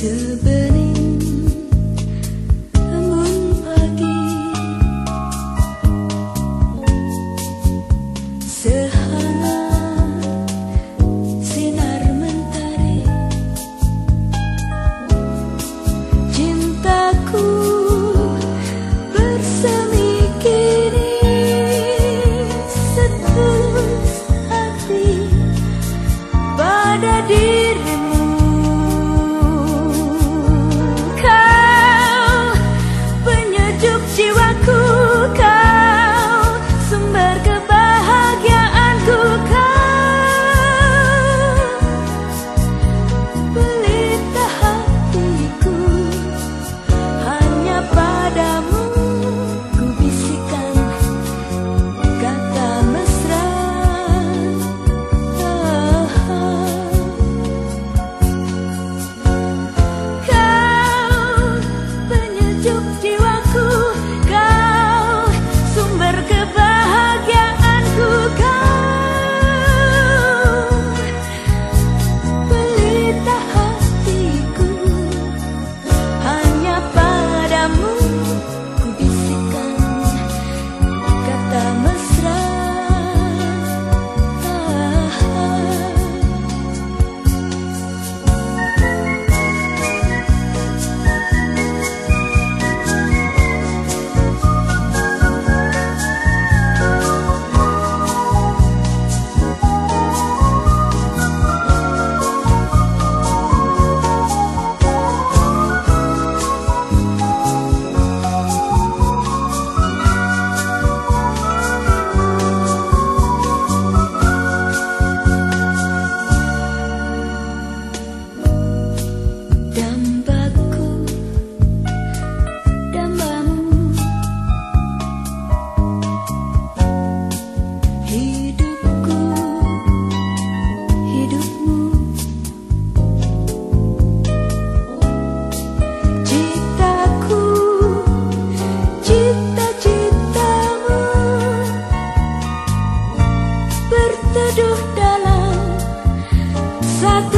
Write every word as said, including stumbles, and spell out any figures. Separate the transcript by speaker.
Speaker 1: Sebening embun pagi, sehangat sinar mentari, cintaku bersemi kini, setulus hati pada dirimu. Jiwaku, kau sumber kebahagiaanku, kau pelita hatiku, hanya padamu ku bisikan kata mesra. Kau penyejuk jiwaku, kebahagiaanku, kau pelita hatiku, hanya padamu ku bisikan kata mesra. Teduh dalam satu